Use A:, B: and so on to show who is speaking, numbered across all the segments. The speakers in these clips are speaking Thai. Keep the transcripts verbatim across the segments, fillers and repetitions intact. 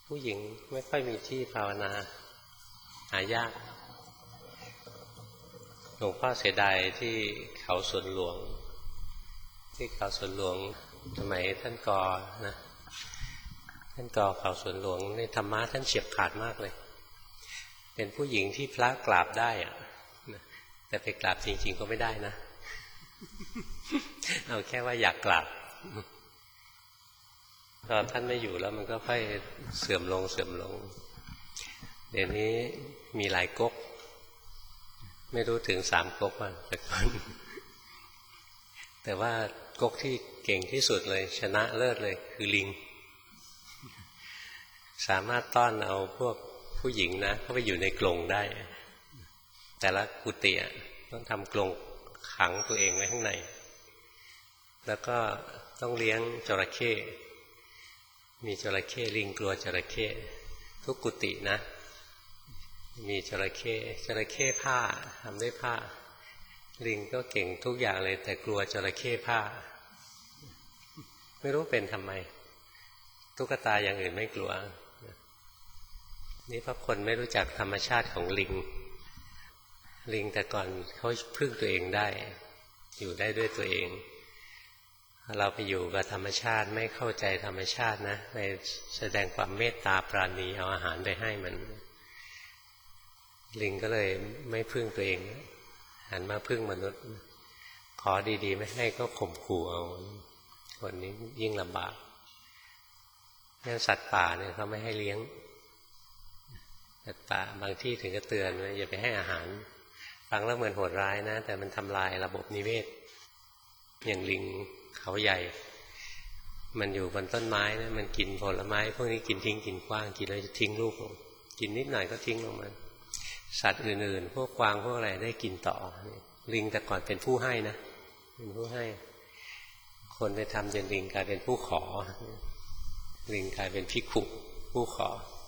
A: ผู้หญิงไม่ค่อยมีที่ภาวนาหายากหลวงพ่อเสียดายที่เขาสวนหลวงที่เขาสวนหลวงสมัยท่านกอนะท่านกอเขาสวนหลวงในธรรมะท่านเฉียบขาดมากเลยเป็นผู้หญิงที่พระกราบได้อะแต่ไปกราบจริงๆก็ไม่ได้นะเอาแค่ว่าอยากกราบตอนท่านไม่อยู่แล้วมันก็ค่อยเสื่อมลงเสื่อมลงเดี๋ยวนี้มีหลายก๊กไม่รู้ถึงสามก๊กอ่ะแต่ก่อนแต่ว่าก๊กที่เก่งที่สุดเลยชนะเลิศเลยคือลิงสามารถต้อนเอาพวกผู้หญิงนะเข้าไปอยู่ในกรงได้แต่ละกุฏิต้องทำกรงขังตัวเองไว้ข้างในแล้วก็ต้องเลี้ยงจระเข้มีจระเข้ลิงกลัวจระเข้ทุกกุฏินะมีจระเข้จระเข้ผ้าทำด้วยผ้าลิงก็เก่งทุกอย่างเลยแต่กลัวจระเข้ผ้าไม่รู้เป็นทำไมตุ๊กตาอย่างอื่นไม่กลัวนี่เพราะคนไม่รู้จักธรรมชาติของลิงลิงแต่ก่อนเขาพึ่งตัวเองได้อยู่ได้ด้วยตัวเองเราไปอยู่กับธรรมชาติไม่เข้าใจธรรมชาตินะไปแสดงความเมตตาปราณีเอาอาหารไปให้มันลิงก็เลยไม่พึ่งตัวเองหันมาพึ่งมนุษย์ขอดีๆไม่ให้ก็ข่มขู่เอาคนนี้ยิ่งลำบากงั้นสัตว์ป่าเนี่ยเขาไม่ให้เลี้ยงสัตว์ป่าบางที่ถึงก็เตือนว่าอย่าไปให้อาหารฟังแล้วเหมือนโหดร้ายนะแต่มันทำลายระบบนิเวศอย่างลิงเขาใหญ่มันอยู่บนต้นไม้นะมันกินผลไม้พวกนี้กินทิ้งกินกว้างกินแล้วจะทิ้งลูกลงกินนิดหน่อยก็ทิ้งลงมาสัตว์อื่นๆพวกกวางพวกอะไรได้กินต่อลิงแต่ก่อนเป็นผู้ให้นะเป็นผู้ให้คนไปทำจนลิงกลายเป็นผู้ขอลิงกลายเป็นภิกขุผู้ขอ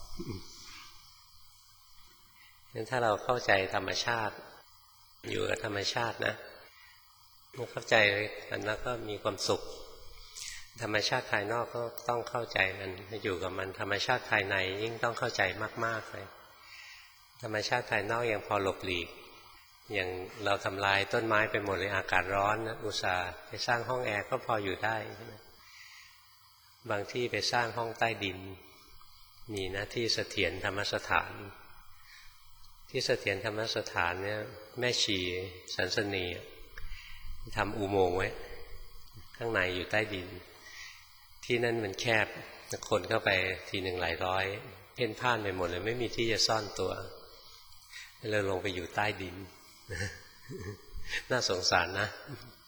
A: งั้นถ้าเราเข้าใจธรรมชาติอยู่กับธรรมชาตินะเมื่อเข้าใจกันแล้วก็มีความสุขธรรมชาติภายนอกก็ต้องเข้าใจมันอยู่กับมันธรรมชาติภายในยิ่งต้องเข้าใจมากๆเลยธรรมชาติภายนอกยังพอหลบหลีกอย่างเราทำลายต้นไม้ไปหมดเลยอากาศร้อนนะอุตส่าห์ไปสร้างห้องแอร์ก็พออยู่ได้บางที่ไปสร้างห้องใต้ดินมีนะที่เสถียรธรรมสถานที่เสถียรธรรมสถานเนี่ยแม่ชีสันสนีทำอุโมงค์ไว้ข้างในอยู่ใต้ดินที่นั่นมันแคบคนเข้าไปทีหนึ่งหลายร้อยเพ่นพ่านไปหมดเลยไม่มีที่จะซ่อนตัวเลยลงไปอยู่ใต้ดินน่าสงสารนะ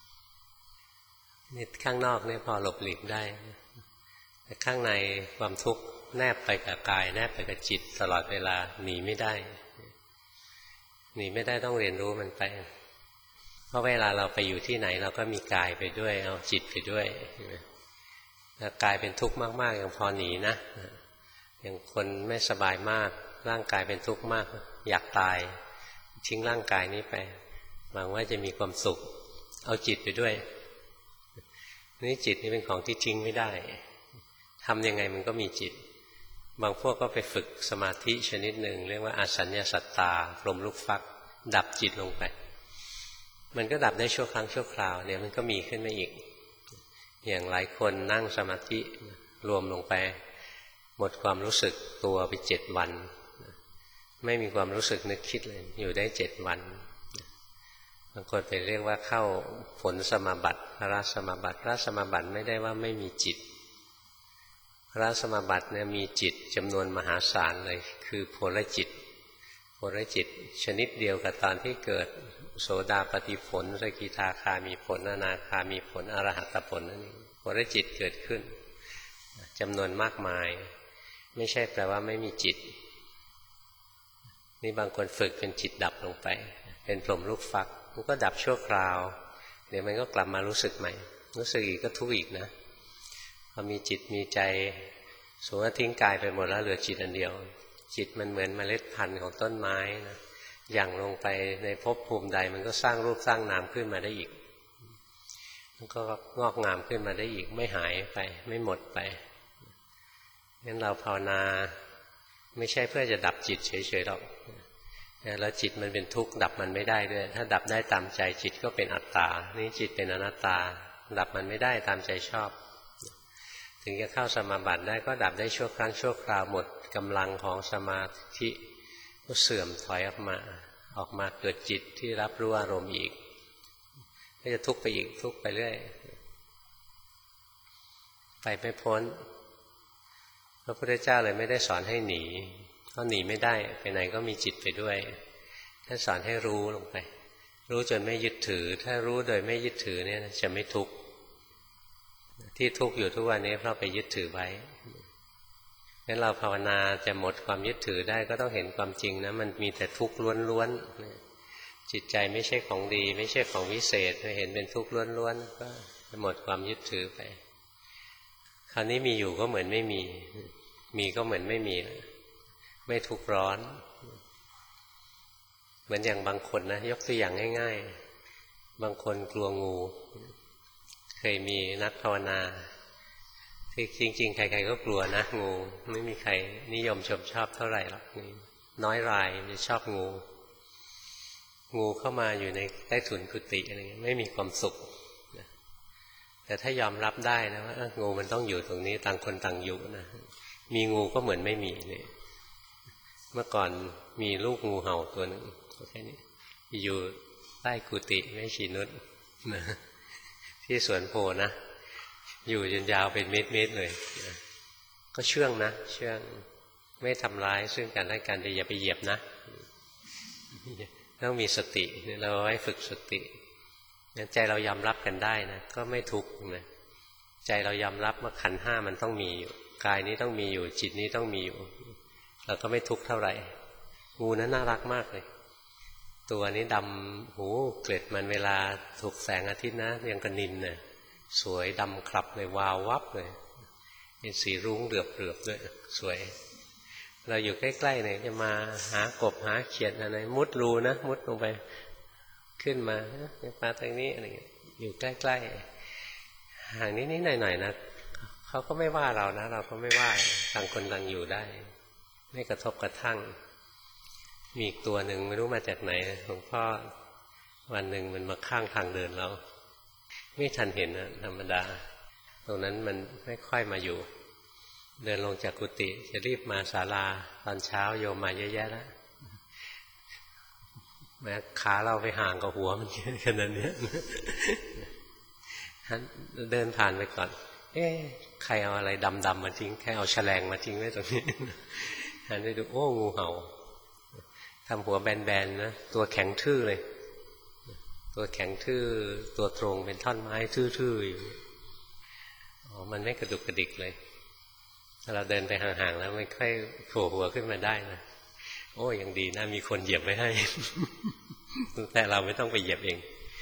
A: นี่ข้างนอกเนี่ยพอหลบหลีกได้แต่ข้างในความทุกข์แนบไปกับกายแนบไปกับจิตตลอดเวลาหนีไม่ได้หนีไม่ได้ต้องเรียนรู้มันไปเพราะเวลาเราไปอยู่ที่ไหนเราก็มีกายไปด้วยเอาจิตไปด้วยถ้ากายเป็นทุกข์มากๆยังพอหนีนะอย่างคนไม่สบายมากร่างกายเป็นทุกข์มากอยากตายทิ้งร่างกายนี้ไปหวังว่าจะมีความสุขเอาจิตไปด้วยนี่จิตนี่เป็นของที่ทิ้งไม่ได้ทำยังไงมันก็มีจิตบางพวกก็ไปฝึกสมาธิชนิดหนึ่งเรียกว่าอาสัญญาสัตตาพรหมลูกฟักดับจิตลงไปมันก็ดับได้ชั่วครั้งชั่วคราวเนี่ยมันก็มีขึ้นมาอีกอย่างหลายคนนั่งสมาธิรวมลงไปหมดความรู้สึกตัวไปเจ็ดวันไม่มีความรู้สึกนึกคิดเลยอยู่ได้เจ็ดวันบางคนไปเรียกว่าเข้าผลสมาบัติพระสมาบัติพระสมาบัติไม่ได้ว่าไม่มีจิตพระสมาบัติเนี่ยมีจิตจำนวนมหาศาลเลยคือโพลจิตโพลจิตชนิดเดียวกับตอนที่เกิดโสดาปัตติผลสกิทาคามีผลอนาคามีผลอรหัตผลนั่นเองโพลจิตเกิดขึ้นจำนวนมากมายไม่ใช่แปลว่าไม่มีจิตนี่บางคนฝึกเป็นจิตดับลงไปเป็นพรหมลูกฟักมันก็ดับชั่วคราวเดี๋ยวมันก็กลับมารู้สึกใหม่รู้สึกอีกก็ทุกข์อีกนะพอมีจิตมีใจสมมติว่าทิ้งกายไปหมดแล้วเหลือจิตอันเดียวจิตมันเหมือนเมล็ดพันธุ์ของต้นไม้นะหยั่งลงไปในภพภูมิใดมันก็สร้างรูปสร้างนามขึ้นมาได้อีกมันก็งอกงามขึ้นมาได้อีกไม่หายไปไม่หมดไปงั้นเราภาวนาไม่ใช่เพื่อจะดับจิตเฉยๆหรอกแล้วจิตมันเป็นทุกข์ดับมันไม่ได้ด้วยถ้าดับได้ตามใจจิตก็เป็นอัตตานี่จิตเป็นอนัตตาดับมันไม่ได้ตามใจชอบถึงจะเข้าสมาบัติได้ก็ดับได้ชั่วครั้งชั่วคราวหมดกำลังของสมาธิก็เสื่อมถอยออกมาออกมาเกิดจิตที่รับรู้อารมณ์อีกก็จะทุกข์ไปอีกทุกข์ไปเรื่อยไปไม่พ้นพระพุทธเจ้าเลยไม่ได้สอนให้หนีเพราะหนีไม่ได้ไปไหนก็มีจิตไปด้วยท่านสอนให้รู้ลงไปรู้จนไม่ยึดถือถ้ารู้โดยไม่ยึดถือเนี่ยจะไม่ทุกข์ที่ทุกข์อยู่ทุกวันนี้เพราะไปยึดถือไว้งั้นเราภาวนาจะหมดความยึดถือได้ก็ต้องเห็นความจริงนะมันมีแต่ทุกข์ล้วนๆจิตใจไม่ใช่ของดีไม่ใช่ของวิเศษเห็นเป็นทุกข์ล้วนๆก็หมดความยึดถือไปคราวนี้มีอยู่ก็เหมือนไม่มีมีก็เหมือนไม่มีไม่ทุกข์ร้อนเหมือนอย่างบางคนนะยกตัวอย่างง่ายๆบางคนกลัวงูเคยมีนักภาวนาที่จริงๆใครๆก็กลัวนะงูไม่มีใครนิยมชมชอบเท่าไหร่หรอกน้อยรายจะชอบงูงูเข้ามาอยู่ในใต้ถุนกุฏิอะไรเงี้ยไม่มีความสุขแต่ถ้ายอมรับได้นะว่างูมันต้องอยู่ตรงนี้ต่างคนต่างอยู่นะมีงูก็เหมือนไม่มีเนี่ยเมื่อก่อนมีลูกงูเห่าตัวหนึ่งแค่นี้อยู่ใต้กุฏิแม่ชีนุชนะที่สวนโพนะอยู่จนยาวเป็นเมตรๆเลยนะก็เชื่องนะเชื่องไม่ทำร้ายซึ่งกันและกันแต่อย่าไปเหยียบนะต้องมีสติเราไว้ฝึกสติใจเรายอมรับกันได้นะก็ไม่ทุกข์นะใจเรายอมรับว่าขันธ์ห้ามันต้องมีอยู่กายนี้ต้องมีอยู่จิตนี้ต้องมีอยู่เราก็ไม่ทุกข์เท่าไหร่งูนั้นน่ารักมากเลยตัวนี้ดำหูเกล็ดมันเวลาถูกแสงอาทิตย์นะยังกระนินเนี่ยสวยดำคลับเลยวาววับเลยเป็นสีรุ้งเหลือบเหลือบด้วยสวยเราอยู่ใกล้ๆเนี่ยจะมาหากบหาเขียดอะไรมุดรูนะมุดลงไปขึ้นมามาทางนี้อะไรอยู่ใกล้ๆห่างนิดๆหน่อยๆนะเขาก็ไม่ว่าเรานะเราก็ไม่ว่าต่างคนต่างอยู่ได้ไม่กระทบกระทั่งมีอีกตัวหนึ่งไม่รู้มาจากไหนหลวงพ่อวันหนึ่งมันมาข้างทางเดินเราไม่ทันเห็นนะธรรมดาตรงนั้นมันไม่ค่อยมาอยู่เดินลงจากกุฏิจะรีบมาศาลาตอนเช้าโยมมาเยอะแยะแล้วแม้ขาเราไปห่างกับหัวมันขนาดนี้เดินผ่านไปก่อนเอ๊ะใครเอาอะไรดำๆมาทิ้งใครเอาแฉลงมาทิ้งไว้ตรงนี้หันไปดูโอ้งูเห่าทำหัวแบนๆนะตัวแข็งทื่อเลยตัวแข็งทื่อตัวตรงเป็นท่อนไม้ทื่อๆอยู่อ๋อมันไม่กระดุกกระดิกเลยถ้าเราเดินไปห่างๆแล้วไม่ค่อยโผล่หัวขึ้นมาได้นะโอ้ยังดีนะมีคนเหยียบไว้ให้แต่เราไม่ต้องไปเหยียบเอง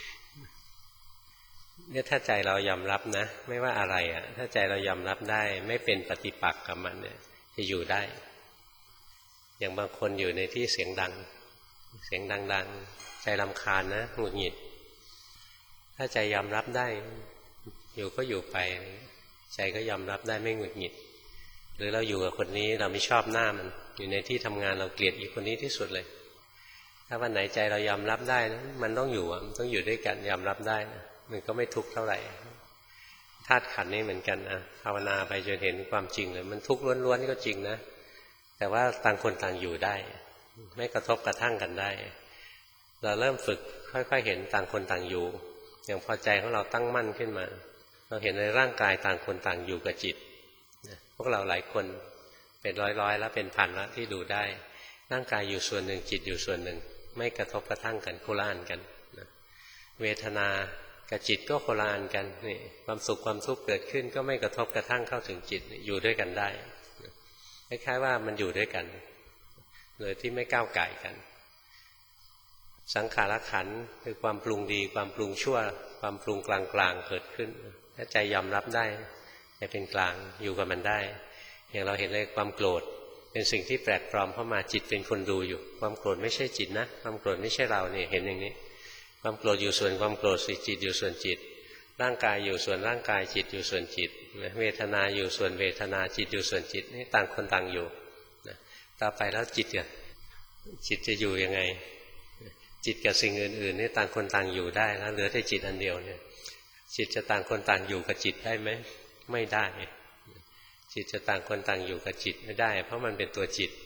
A: เนี่ยถ้าใจเรายอมรับนะไม่ว่าอะไรอ่ะถ้าใจเรายอมรับได้ไม่เป็นปฏิปักษ์กับมันเนี่ยจะอยู่ได้อย่างบางคนอยู่ในที่เสียงดังเสียงดังๆใจรำคาญนะหงุดหงิดถ้าใจยอมรับได้อยู่ก็อยู่ไปใจก็ยอมรับได้ไม่หงุดหงิดหรือเราอยู่กับคนนี้เราไม่ชอบหน้ามันอยู่ในที่ทำงานเราเกลียดอีกคนนี้ที่สุดเลยถ้าวันไหนใจเรายอมรับได้นะมันต้องอยู่มันต้องอยู่ด้วยกันยอมรับได้นะมันก็ไม่ทุกข์เท่าไหร่ธาตุขันธ์นี่เหมือนกันนะภาวนาไปจนเห็นความจริงเลยมันทุกข์ล้วนๆก็จริงนะแต่ว่าต่างคนต่างอยู่ได้ไม่กระทบกระทั่งกันได้เราเริ่มฝึกค่อยๆเห็นต่างคนต่างอยู่อย่างพอใจของเราตั้งมั่นขึ้นมาเราเห็นในร่างกายต่างคนต่างอยู่กับจิตพวกเราหลายคนเป็นร้อยๆแล้วเป็นพันแล้วที่ดูได้ร่างกายอยู่ส่วนหนึ่งจิตอยู่ส่วนหนึ่งไม่กระทบกระทั่งกันโคละอันกันเวทนากับจิตก็โคละอันกันนี่ความสุขความทุกข์เกิดขึ้นก็ไม่กระทบกระทั่งเข้าถึงจิตอยู่ด้วยกันได้คล้ายๆว่ามันอยู่ด้วยกันโดยที่ไม่ก้าวไก่กันสังขารขันธ์คือความปรุงดีความปรุงชั่วความปรุงกลางๆเกิดขึ้นถ้าใจยอมรับได้ใจเป็นกลางอยู่กับมันได้อย่างเราเห็นเลยความโกรธเป็นสิ่งที่แปลกปลอมเข้ามาจิตเป็นคนดูอยู่ความโกรธไม่ใช่จิตนะความโกรธไม่ใช่เราเนี่ยเห็นอย่างนี้ความโกรธอยู่ส่วนความโกรธสิจิตอยู่ส่วนจิตร่างกายอยู่ส่วนร่างกายจิตอยู่ส่วนจิตเวทนาอยู่ส่วนเวทนาจิตอยู่ส่วนจิตนี่ต่างคนต่างอยู่ต่อไปแล้วจิตอ่ะจิตจะอยู่ยังไงจิตกับสิ่งอื่นๆนี่ต่างคนต่างอยู่ได้แล้วเหลือแต่จิตอันเดียวเนี่ยจิตจะต่างคนต่างอยู่กับจิตได้ไหมไม่ได้จิตจะต่างคนต่างอยู่กับจิตไม่ได้เพราะมันเป็นตัวจิต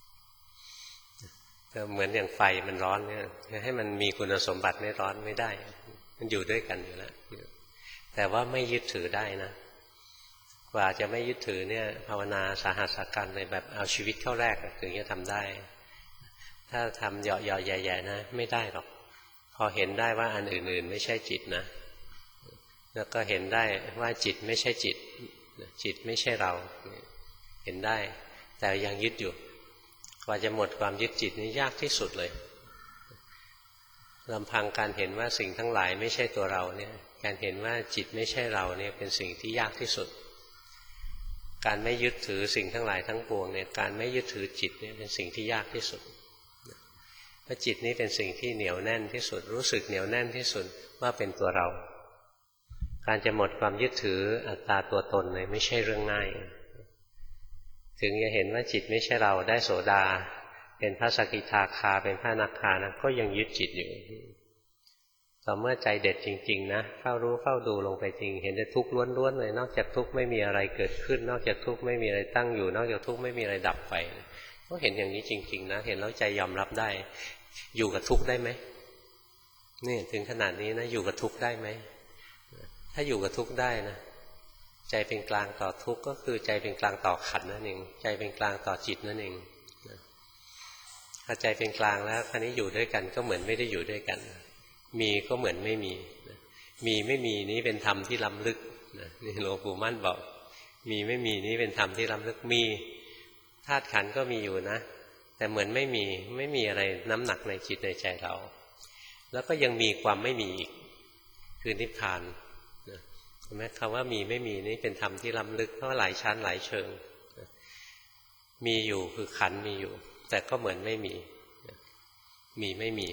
A: ก็เหมือนอย่างไฟมันร้อนเนี่ยให้มันมีคุณสมบัติไม่ร้อนไม่ได้มันอยู่ด้วยกันอยู่แล้วแต่ว่าไม่ยึดถือได้นะกว่าจะไม่ยึดถือเนี่ยภาวนาสาหัสสักการเลยแบบเอาชีวิตเข้าแรกถึงจะทำได้ถ้าทำเหยาะๆใหญ่ๆนะไม่ได้หรอกพอเห็นได้ว่าอันอื่นๆไม่ใช่จิตนะแล้วก็เห็นได้ว่าจิตไม่ใช่จิตจิตไม่ใช่เราเห็นได้แต่ยังยึดอยู่กว่าจะหมดความยึดจิตนี่ยากที่สุดเลยลำพังการเห็นว่าสิ่งทั้งหลายไม่ใช่ตัวเราเนี่ยการเห็นว่าจิตไม่ใช่เราเนี่ยเป็นสิ่งที่ยากที่สุดการไม่ยึดถือสิ่งทั้งหลายทั้งปวงเนี่ยการไม่ยึดถือจิตเนี่ยเป็นสิ่งที่ยากที่สุดเพราะจิตนี้เป็นสิ่งที่เหนียวแน่นที่สุดรู้สึกเหนียวแน่นที่สุดว่าเป็นตัวเราการจะหมดความยึดถืออัตตาตัวตนเลยไม่ใช่เรื่องง่ายถึงจะเห็นว่าจิตไม่ใช่เราได้โสดาเป็นพระสกิทาคาเป็นพระอนาคานะก็ยังยึดจิตอยู่ต่อเมื่อใจเด็ดจริงๆนะเข้ารู้เข้าดูลงไปจริงเห็นแต่ทุกข์ล้วนๆเลยนอกจากทุกข์ไม่มีอะไรเกิดขึ้นนอกจากทุกข์ไม่มีอะไรตั้งอยู่นอกจากทุกข์ไม่มีอะไรดับไปก็เห็นอย่างนี้จริงๆนะเห็นแล้วใจยอมรับได้อยู่กับทุกข์ได้ไหมนี่ถึงขนาดนี้นะอยู่กับทุกข์ได้ไหมถ้าอยู่กับทุกข์ได้นะใจเป็นกลางต่อทุกข์ก็คือใจเป็นกลางต่อขันธ์นั่นเองใจเป็นกลางต่อจิตนั่นเองถ้าใจเป็นกลางแล้วคราวนี้อยู่ด้วยกันก็เหมือนไม่ได้อยู่ด้วยกันมีก็เหมือนไม่มีมีไม่มีนี้เป็นธรรมที่ล้ำลึกนี่หลวงปู่มั่นบอกมีไม่มีนี้เป็นธรรมที่ล้ำลึกมีธาตุขันธ์ก็มีอยู่นะแต่เหมือนไม่มีไม่มีอะไรน้ำหนักในจิตในใจเราแล้วก็ยังมีความไม่มีอีกคือนิพพานเห็นไหมคำว่ามีไม่มีนี่เป็นธรรมที่ล้ำลึกเพราะหลายชั้นหลายเชิงมีอยู่คือขันธ์มีอยู่แต่ก็เหมือนไม่มีมีไม่มี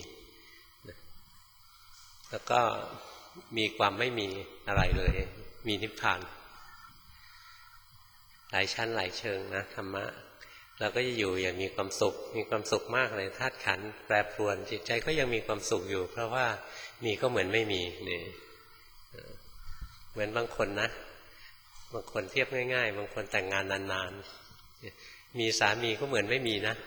A: แล้วก็มีความไม่มีอะไรเลยมีนิพพานหลายชั้นหลายเชิงนะธรรมะเราก็จะอยู่อย่างมีความสุขมีความสุขมากเลยธาตุขันธ์แปรปรวนจิตใจก็ยังมีความสุขอยู่เพราะว่ามีก็เหมือนไม่มีนี่เหมือนบางคนนะบางคนเทียบง่ายๆบางคนแต่งงานนานๆมีสามีก็เหมือนไม่มีนะ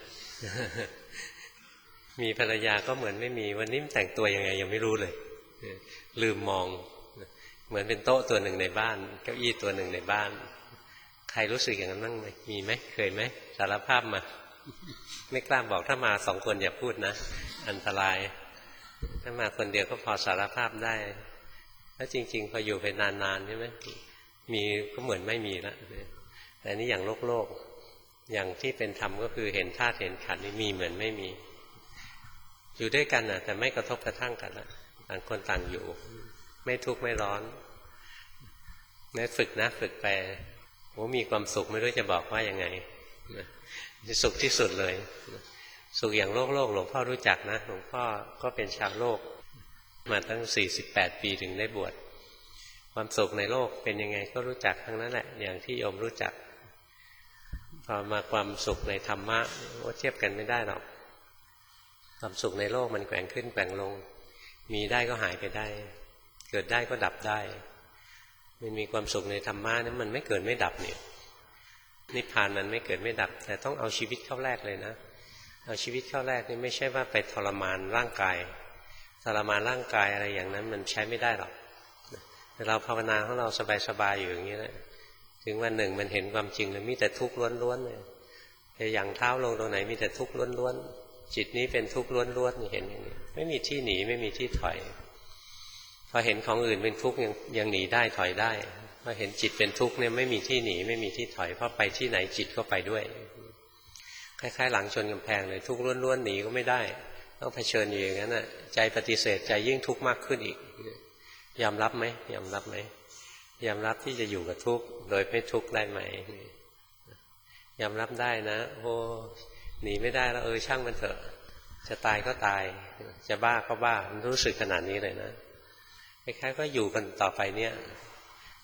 A: มีภรรยาก็เหมือนไม่มีวันนี้แต่งตัวยังไงยังไม่รู้เลยลืมมองเหมือนเป็นโต๊ะตัวหนึ่งในบ้านเก้าอี้ตัวหนึ่งในบ้านใครรู้สึกอย่างนั้นบ้างไหมมีไหมเคยไหมสารภาพมาไม่กล้าบอกถ้ามาสองคนอย่าพูดนะอันตรายถ้ามาคนเดียวก็พอสารภาพได้แล้วจริงๆพออยู่ไปนานๆใช่ไหมมีก็เหมือนไม่มีแล้วแต่นี่อย่างโลกโลกอย่างที่เป็นธรรมก็คือเห็นธาตุเห็นขันธ์นี่มีเหมือนไม่มีอยู่ด้วยกันนะแต่ไม่กระทบกระทั่งกันละต่างคนต่างอยู่ไม่ทุกข์ไม่ร้อนนี่ฝึกนะฝึกไปโอ้มีความสุขไม่รู้จะบอกว่ายังไงสุขที่สุดเลยสุขอย่างโลกโลกหลวงพ่อรู้จักนะหลวงพ่อก็เป็นชาวโลกมาตั้งสี่สิบแปดปีถึงได้บวชความสุขในโลกเป็นยังไงก็รู้จักทั้งนั้นแหละอย่างที่โยมรู้จักพอมาความสุขในธรรมะว่าเทียบกันไม่ได้หรอกความสุขในโลกมันแกว่งขึ้นแกว่งลงมีได้ก็หายไปได้เกิดได้ก็ดับได้มันมีความสุขในธรรมะนั้นมันไม่เกิดไม่ดับเนี่ยนิพพานมันไม่เกิดไม่ดับแต่ต้องเอาชีวิตเข้าแรกเลยนะเอาชีวิตเข้าแรกนี่ไม่ใช่ว่าไปทรมานร่างกายทรมานร่างกายอะไรอย่างนั้นมันใช้ไม่ได้หรอกแต่เราภาวนาของเราสบายๆอยู่อย่างนี้แหละถึงวันหนึ่งมันเห็นความจริงเลยมีแต่ทุกข์ล้วนๆเลยจะอย่างเท้าลงตรงไหนมีแต่ทุกข์ล้วนๆจิตนี้เป็นทุกข์ล้วนๆเห็นอย่างนี้ไม่มีที่หนีไม่มีที่ถอยพอเห็นของอื่นเป็นทุกข์ยังยังหนีได้ถอยได้พอเห็นจิตเป็นทุกข์เนี่ยไม่มีที่หนีไม่มีที่ถอยเพราะไปที่ไหนจิตก็ไปด้วยคล้ายๆหลังชนกำแพงเลยทุกข์ล้วนๆหนีก็ไม่ได้ต้องเผชิญอยู่อย่างนั้นน่ะใจปฏิเสธใจยิ่งทุกข์มากขึ้นอีกยอมรับไหมยอมรับไหมยอมรับที่จะอยู่กับทุกข์โดยไม่ทุกข์ได้ไหมยอมรับได้นะโอ้หนีไม่ได้แล้วเออช่างมันเถอะจะตายก็ตายจะบ้าก็บ้ามันรู้สึกขนาดนี้เลยนะคล้ายๆก็อยู่กันต่อไปเนี่ย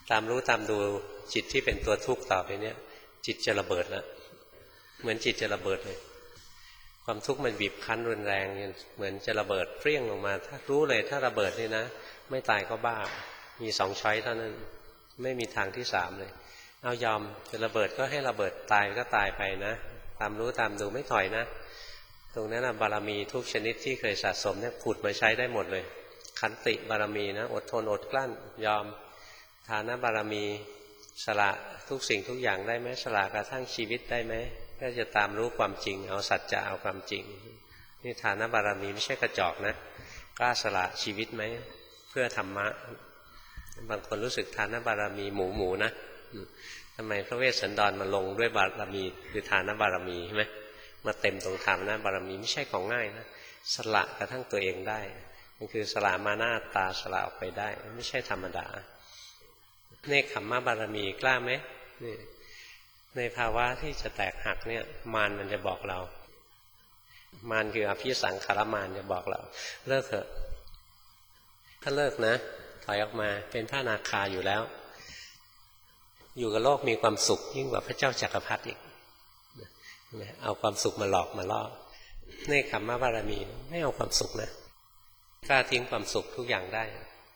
A: ตามรู้ตามดูจิตที่เป็นตัวทุกข์ต่อไปเนี่ยจิตจะระเบิดแล้วเหมือนจิตจะระเบิดเลยความทุกข์มันบีบคั้นรุนแรงเหมือนจะระเบิดเปรี้ยงลงมาถ้ารู้เลยถ้าระเบิดนี่นะไม่ตายก็บ้ามีสองช้อยเท่านั้นไม่มีทางที่สามเลยเอายอมจะระเบิดก็ให้ระเบิดตายก็ตายไปนะตามรู้ตามดูไม่ถอยนะตรงนั้นนะบารมีทุกชนิดที่เคยสะสมเนี่ยผุดมาใช้ได้หมดเลยขันติบารมีนะอดทนอดกลั้นยอมทานบารมีสละทุกสิ่งทุกอย่างได้ไหมสละกระทั่งชีวิตได้ไหมก็จะตามรู้ความจริงเอาสัจจะเอาความจริงนี่ทานบารมีไม่ใช่กระจอกนะกล้าสละชีวิตไหมเพื่อธรรมะบางคนรู้สึกทานบารมีหมูหมูนะทำไมพระเวสสันดรมาลงด้วยบารมีคือทานบารมีใช่ไหมมาเต็มตรงทานบารมีไม่ใช่ของง่ายนะสละกระทั่งตัวเองได้มันคือสละมานะอัตตาสละออกไปได้ไม่ใช่ธรรมดาเนคขมมะบารมีกล้าไหมนี่ในภาวะที่จะแตกหักเนี่ยมารมันจะบอกเรามารคืออภิสังขารมารจะบอกเราเลิกเถอะถ้าเลิกนะถอยออกมาเป็นพระอนาคาอยู่แล้วอยู่กับโลกมีความสุขยิ่งกว่าพระเจ้าจักรพรรดิอีกเอาความสุขมาหลอกมาล่อเนคขมมะบารมีไม่เอาความสุขนะกล้าทิ้งความสุขทุกอย่างได้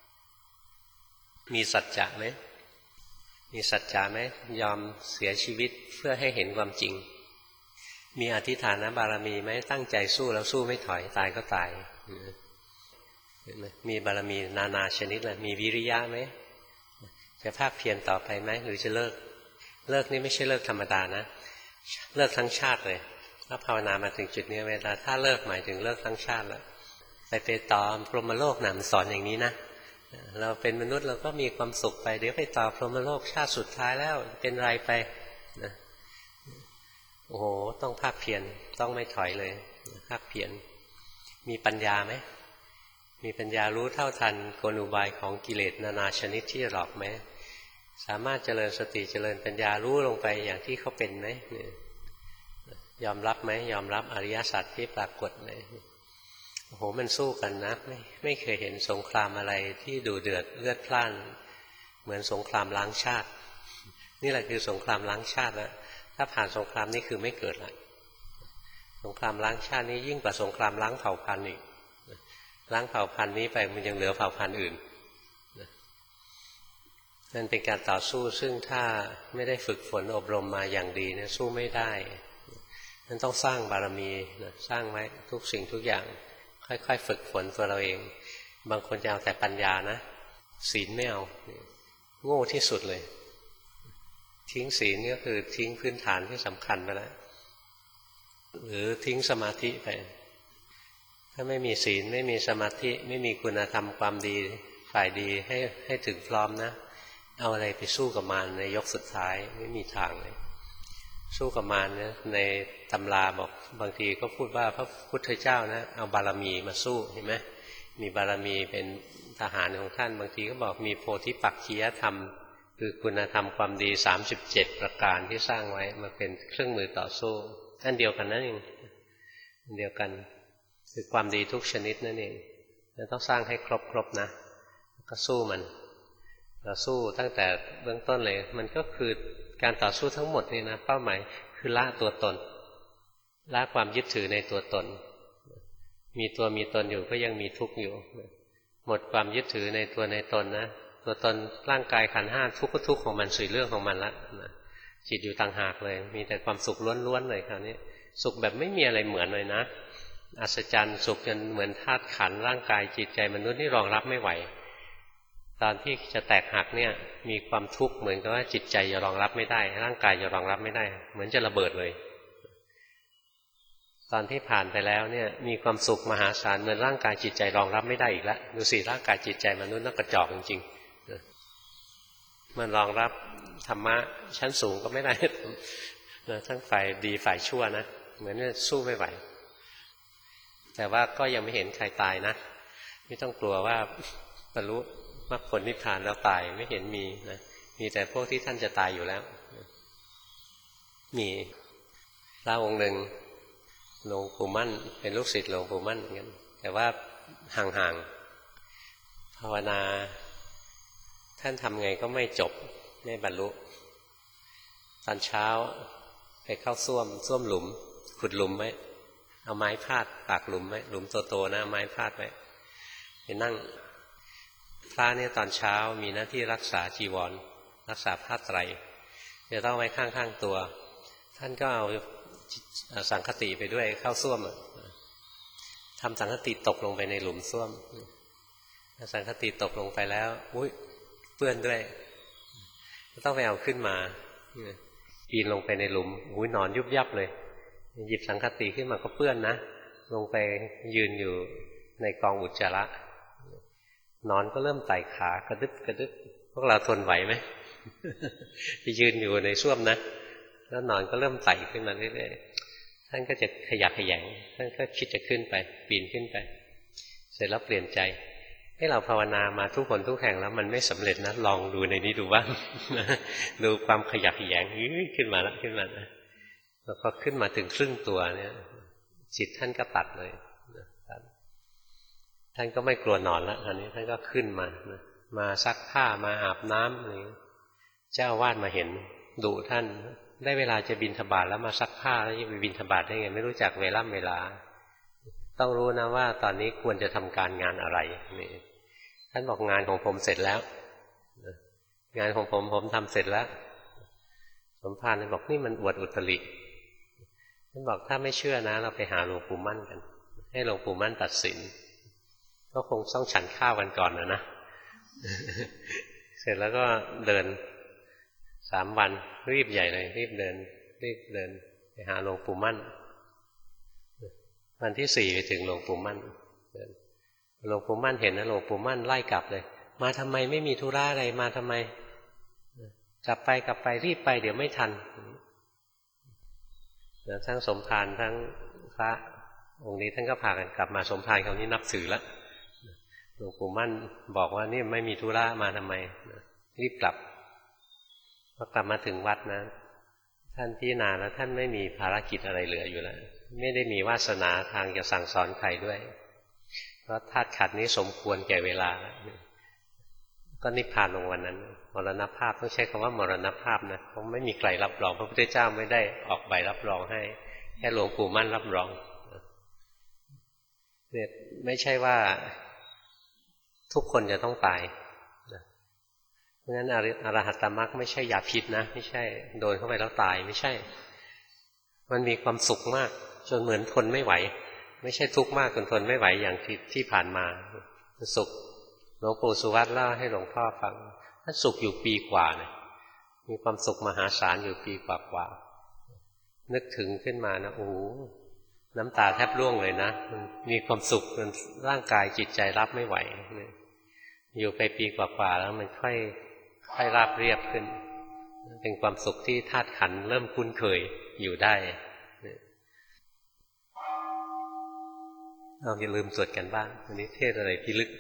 A: มีสัจจะไหมมีสัจจะไหมยอมเสียชีวิตเพื่อให้เห็นความจริงมีอธิฐานบารมีไหมตั้งใจสู้แล้วสู้ไม่ถอยตายก็ตายมีบารมีนานาชนิดเลยมีวิริยะไหมจะภาคเพียรต่อไปไหมหรือจะเลิกเลิกนี่ไม่ใช่เลิกธรรมดานะเลิกทั้งชาติเลยถ้าภาวนามาถึงจุดนี้เวลาถ้าเลิกหมายถึงเลิกทั้งชาติแล้วไปไปต่อพรหมโลกนะมันสอนอย่างนี้นะเราเป็นมนุษย์เราก็มีความสุขไปเดี๋ยวไปต่อพรหมโลกชาติสุดท้ายแล้วเป็นไรไปนะโอ้โหต้องภาคเพียรต้องไม่ถอยเลยภาคเพียรมีปัญญาไหมมีปัญญารู้เท่าทันกลอุบายของกิเลสนานาชนิดที่หลอกไหมสามารถเจริญสติเจริญปัญญารู้ลงไปอย่างที่เขาเป็นไหมยอมรับไหมยอมรับอริยสัจที่ปรากฏไหมโอ้โหมันสู้กันนะไม่ไม่เคยเห็นสงครามอะไรที่ดูเดือดเลือดพล่านเหมือนสงครามล้างชาตินี่แหละคือสงครามล้างชาติแล้วถ้าผ่านสงครามนี้คือไม่เกิดละสงครามล้างชาตินี้ยิ่งกว่าสงครามล้างเผ่าพันธุ์อีกล้างเผ่าพันธุ์นี้ไปมันยังเหลือเผ่าพันธุ์อื่นนั่นเป็นการต่อสู้ซึ่งถ้าไม่ได้ฝึกฝนอบรมมาอย่างดีเนี่ยสู้ไม่ได้นั่นต้องสร้างบารมีนะสร้างไว้ทุกสิ่งทุกอย่างค่อยๆฝึกฝนตัวเราเองบางคนจะเอาแต่ปัญญานะศีลไม่เอาโง่ที่สุดเลยทิ้งศีลก็คือทิ้งพื้นฐานที่สำคัญไปแล้วหรือทิ้งสมาธิไปถ้าไม่มีศีลไม่มีสมาธิไม่มีคุณธรรมความดีฝ่ายดีให้ให้ถึงพร้อมนะเอาอะไรไปสู้กับมารในยกสุดท้ายไม่มีทางเลยสู้กับมารเนี่ยในตำราบอกบางทีก็พูดว่าพระพุทธเจ้านะเอาบารมีมาสู้เห็นไหมมีบารมีเป็นทหารของท่านบางทีก็บอกมีโพธิปักขิยธรรมคือคุณธรรมความดีสามสิบเจ็ดประการที่สร้างไว้มาเป็นเครื่องมือต่อสู้นั่นเดียวกันนั่นเองอันเดียวกันคือความดีทุกชนิดนั่นเองเราต้องสร้างให้ครบๆนะก็สู้มันเราสู้ตั้งแต่เบื้องต้นเลยมันก็คือการต่อสู้ทั้งหมดนี่นะเป้าหมายคือละตัวตนละความยึดถือในตัวตนมีตัวมีตนอยู่ก็ยังมีทุกข์อยู่หมดความยึดถือในตัวในตนนะตัวตนร่างกายขันธ์ห้าทุกข์ก็ทุกข์ของมันสื่อเรื่องของมันละจิตอยู่ต่างหากเลยมีแต่ความสุขล้วนๆเลยคราวนี้สุขแบบไม่มีอะไรเหมือนเลยนะอัศจรรย์สุขจนเหมือนธาตุขันธ์ร่างกายจิตใจมนุษย์นี่รองรับไม่ไหวตอนที่จะแตกหักเนี่ยมีความทุกข์เหมือนกับว่าจิตใจจะรองรับไม่ได้ร่างกายจะรองรับไม่ได้เหมือนจะระเบิดเลยตอนที่ผ่านไปแล้วเนี่ยมีความสุขมหาศาลเหมือนร่างกายจิตใจรองรับไม่ได้อีกแล้วดูสิร่างกายจิตใจมนุษย์น่ากระจอกจริงๆมันรองรับธรรมะชั้นสูงก็ไม่ได้ทั้งฝ่ายดีฝ่ายชั่วนะเหมือนสู้ไม่ไหวแต่ว่าก็ยังไม่เห็นใครตายนะไม่ต้องกลัวว่าบรรลุมรรคผลนิพพานแล้วตายไม่เห็นมีนะมีแต่พวกที่ท่านจะตายอยู่แล้วมีพระองค์หนึ่งหลวงปู่มั่นเป็นลูกศิษย์หลวงปู่มั่นเหมือนกันแต่ว่าห่างๆภาวนาท่านทำไงก็ไม่จบไม่บรรลุตอนเช้าไปเข้าส้วมส้วมหลุมขุดหลุมไว้เอาไม้พาดปากหลุมไว้หลุมโตๆนะไม้พาดไว้ไปนั่งพระเนี่ยตอนเช้ามีหน้าที่รักษาจีวรรักษาผ้าไตรจะต้องไว้ข้างๆตัวท่านก็เอาสังคติไปด้วยเข้าส้วมทำสังคติตกลงไปในหลุมส้วมสังคติตกลงไปแล้วอุ้ยเปื้อนด้วยต้องไปเอาขึ้นมาปีนลงไปในหลุมอุ้ยนอนยุบยับเลยหยิบสังคติขึ้นมาก็เปื้อนนะลงไปยืนอยู่ในกองอุจจาระนอนก็เริ่มไต่ขากระดึบกระดึบพวกเราทนไหวไหมไปยืนอยู่ในส้วมนะแล้วนอนก็เริ่มไต่ขึ้นมาเรื่อยๆท่านก็จะขยักขยงท่านก็คิดจะขึ้นไปปีนขึ้นไปเสร็จแล้วเปลี่ยนใจให้เราภาวนามาทุกคนทุกแห่งแล้วมันไม่สำเร็จนะลองดูในนี้ดูบ้างดูความขยักขยงขึ้นมาแล้วขึ้นมานะแล้วพอขึ้นมาถึงครึ่งตัวเนี่ยจิตท่านก็ตัดเลยท่านก็ไม่กลัวนอนแล้วอันนี้ท่านก็ขึ้นมามาซักผ้ามาอาบน้ำอะไรเจ้าอาวาสมาเห็นดุท่านได้เวลาจะบิณฑบาตแล้วมาซักผ้าแล้วจะไปบิณฑบาตได้ไงไม่รู้จักเวลาเวลาต้องรู้นะว่าตอนนี้ควรจะทำการงานอะไรนี่ท่านบอกงานของผมเสร็จแล้วงานของผมผมทำเสร็จแล้วสมภารเลยบอกนี่มันอวดอุตริท่านบอกถ้าไม่เชื่อนะเราไปหาหลวงปู่มั่นกันให้หลวงปู่มั่นตัดสินก็คงต้องฉันข้าวกันก่อนนะนะเสร็จแล้วก็เดินสามวันรีบใหญ่เลยรีบเดินรีบเดินไปหาหลวงปู่มั่นวันที่สี่ไปถึงหลวงปู่มั่นหลวงปู่มั่นเห็นนะหลวงปู่มั่นไล่กลับเลยมาทำไมไม่มีธุระอะไรมาทำไมกลับไปกลับไปรีบไปเดี๋ยวไม่ทันทั้งสมภารทั้งพระองค์นี้ท่านก็พากันกลับมาสมภารคราวนี้นับถือแล้วหลวงปู่มั่นบอกว่านี่ไม่มีธุระมาทำไมรีบกลับพอกลับมาถึงวัดนะท่านพิจารณาแล้วท่านไม่มีภารกิจอะไรเหลืออยู่แล้วไม่ได้มีวาสนาทางจะสั่งสอนใครด้วยเพราะธาตุขันธ์นี้สมควรแก่เวลาก็นิพพานลงวันนั้นมรณภาพต้องใช้คำว่ามรณภาพนะเพราะไม่มีใครรับรองพระพุทธเจ้าไม่ได้ออกใบรับรองให้แค่หลวงปู่มั่นรับรองเนี่ยไม่ใช่ว่าทุกคนจะต้องตายเพราะฉะนั้นอรหัตตมรรคไม่ใช่ยาพิษนะไม่ใช่โดนเข้าไปแล้วตายไม่ใช่มันมีความสุขมากจนเหมือนทนไม่ไหวไม่ใช่ทุกข์มากจนทนไม่ไหวอย่างที่ที่ผ่านมาสุขหลวงปู่สุวัตเล่าให้หลวงพ่อฟังท่านสุขอยู่ปีกว่าเนี่ยมีความสุขมหาศาลอยู่ปีกว่าๆนึกถึงขึ้นมานะโอ้โหน้ำตาแทบร่วงเลยนะมันมีความสุขจนร่างกายจิตใจรับไม่ไหวอยู่ไปปีกว่าๆแล้วมันค่อยค่อยราบเรียบขึ้นเป็นความสุขที่ธาตุขันธ์เริ่มคุ้นเคยอยู่ได้เราอย่าลืมสวดกันบ้างวันนี้เทศอะไรพิลึก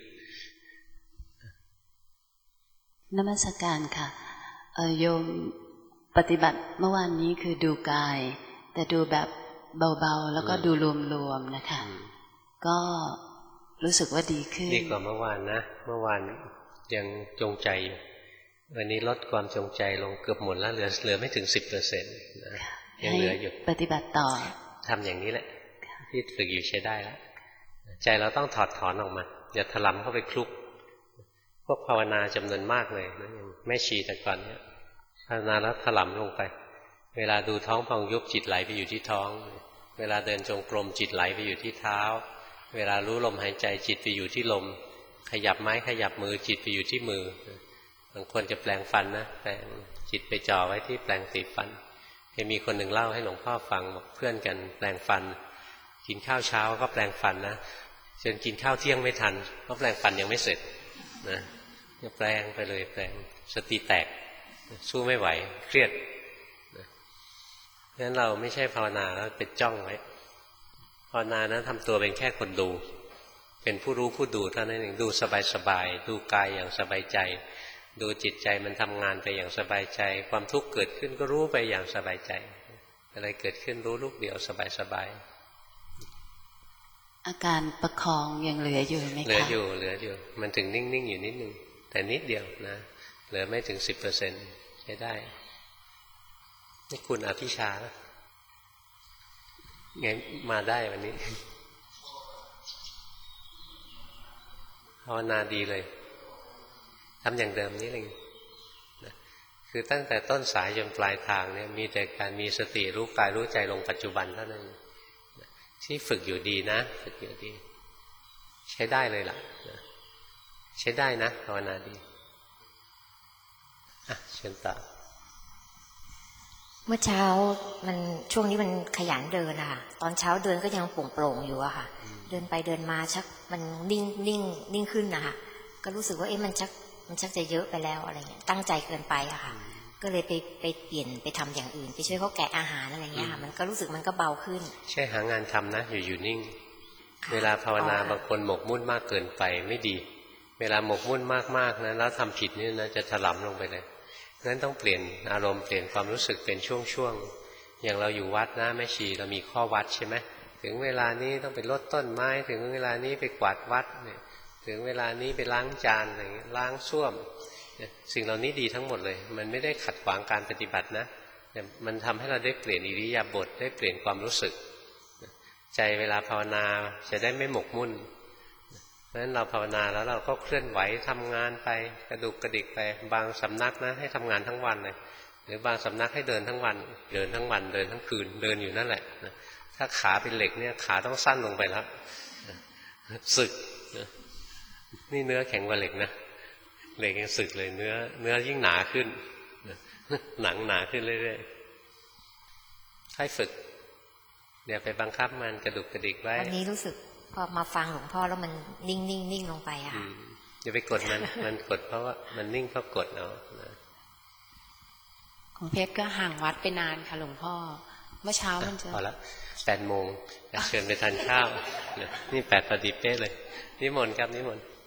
B: นมัสการค่ะโยมปฏิบัติเมื่อวานนี้คือดูกายแต่ดูแบบเบาๆแล้วก็ดูรวมๆนะคะก็รู้สึกว่าดีขึ้นดี
A: กว่าเมื่อวานนะเมื่อวานยังจงใจอยู่วันนี้ลดความจงใจลงเกือบหมดแล้วเหลือเหลือไม่ถึงสิบเปอร์เซ็นต์นะยังเหลืออยู่
B: ปฏิบัติต่อ
A: ทำอย่างนี้แหละที่ฝึกอยู่ใช้ได้แล้วใจเราต้องถอดถอนออกมาอย่าถลำเข้าไปคลุกพวกภาวนาจำนวนมากเลยนะแม่ชีแต่ก่อนเนี้ยภาวนาแล้วถลำลงไปเวลาดูท้องพองยุบจิตไหลไปอยู่ที่ท้องเวลาเดินจงกรมจิตไหลไปอยู่ที่เท้าเวลารู้ลมหายใจจิตไปอยู่ที่ลมขยับไม้ขยับมือจิตไปอยู่ที่มือบางคนจะแปลงฟันนะแปลงจิตไปจ่อไว้ที่แปลงสีฟันเคยมีคนหนึ่งเล่าให้หลวงพ่อฟังบอกเพื่อนกันแปลงฟันกินข้าวเช้าก็แปลงฟันนะจนกินข้าวเที่ยงไม่ทันเพราะแปลงฟันยังไม่เสร็จนะแปลงไปเลยแปลงสติแตกสู้ไม่ไหวเครียดนะงั้นเราไม่ใช่ภาวนาแล้วไปจ้องไว้ภาวนานะทำตัวเป็นแค่คนดูเป็นผู้รู้ผู้ดูเท่านั้นเองดูสบายๆดูกายอย่างสบายใจดูจิตใจมันทำงานไปอย่างสบายใจความทุกข์เกิดขึ้นก็รู้ไปอย่างสบายใจอะไรเกิดขึ้นรู้ลูกเดียวสบายๆ
B: อาการประคองยังเหลืออยู่ไหมคะ
A: เหลืออยู่เหลืออยู่มันถึงนิ่งๆอยู่นิดนึงแต่นิดเดียวนะเหลือไม่ถึงสิบเปอร์เซ็นต์ใช้ได้นี่คุณอภิชาไงมาได้วันนี้ภาวนาดีเลยทำอย่างเดิมนี่เองนะคือตั้งแต่ต้นสายจนปลายทางเนี่ยมีแต่การมีสติรู้กายรู้ใจลงปัจจุบันเท่านั้นที่ฝึกอยู่ดีนะฝึกอยู่ดีใช้ได้เลยล่ะนะใช้ได้นะภาวนาดีอ่ะเชิญต่อ
C: เมื่อเช้ามันช่วงนี้มันขยันเดินอะค่ะตอนเช้าเดินก็ยังโปร่งๆอยู่อะค่ะเดินไปเดินมาชักมันนิ่งนิ่งนิ่งขึ้นนะคะก็รู้สึกว่าเอ๊ะมันชักมันชักจะเยอะไปแล้วอะไรเงี้ยตั้งใจเกินไปอะค่ะก็เลยไปไปเปลี่ยนไปทำอย่างอื่นไปช่วยเขาแกะอาหารอะไรเงี้ยค่ะมันก็รู้สึกมันก็เบาขึ้น
A: ใช่หางานทำนะอยู่อยู่นิ่งเวลาภาวนาบางคนหมกมุ่นมากเกินไปไม่ดีเวลาหมกมุ่นมากๆนะแล้วทำผิดนี่นะจะถลำลงไปเลยงั้นต้องเปลี่ยนอารมณ์เปลี่ยนความรู้สึกเป็นช่วงๆอย่างเราอยู่วัดนะแม่ชีเรามีข้อวัดใช่ไหมถึงเวลานี้ต้องไปรดต้นไม้ถึงเวลานี้ไปกวาดวัดเนี่ยถึงเวลานี้ไปล้างจานอะไรเงี้ยล้างส้วมสิ่งเหล่านี้ดีทั้งหมดเลยมันไม่ได้ขัดขวางการปฏิบัตินะแต่มันทำให้เราได้เปลี่ยนอิริยาบถได้เปลี่ยนความรู้สึกใจเวลาภาวนาจะได้ไม่หมกมุ่นเพราะฉะนั้นเราภาวนาแล้วเราก็เคลื่อนไหวทำงานไปกระดุกกระดิกไปบางสำนักนะให้ทำงานทั้งวันเลยหรือบางสำนักให้เดินทั้งวันเดินทั้งวันเดินทั้งคืนเดินอยู่นั่นแหละถ้าขาเป็นเหล็กเนี่ยขาต้องสั้นลงไปแล้วสึกนี่เนื้อแข็งกว่าเหล็กนะเหล็กยังสึกเลยเนื้อเนื้อยิ่งหนาขึ้นหนังหนาขึ้นเรื่อยๆให้ฝึกอย่าไปบังคับมันกระดุกกระดิกไว้
C: วันนี้รู้สึกพอมาฟังหลวงพ่อแล้วมันนิ่งนิ่งนิ่งลงไปอะ
A: อย่าไปกดมันมันกดเพราะว่ามันนิ่งเพราะกดเอา
B: ของเพชรก็ห่างวัดไปนานค่ะหลวงพ่อเมื่อเช้ามันจะ
A: พอละแปดโมงเชิญไปทานข้าวนี่แปดพอดีเป๊ะเลยนิมนต์ครับนิมนต์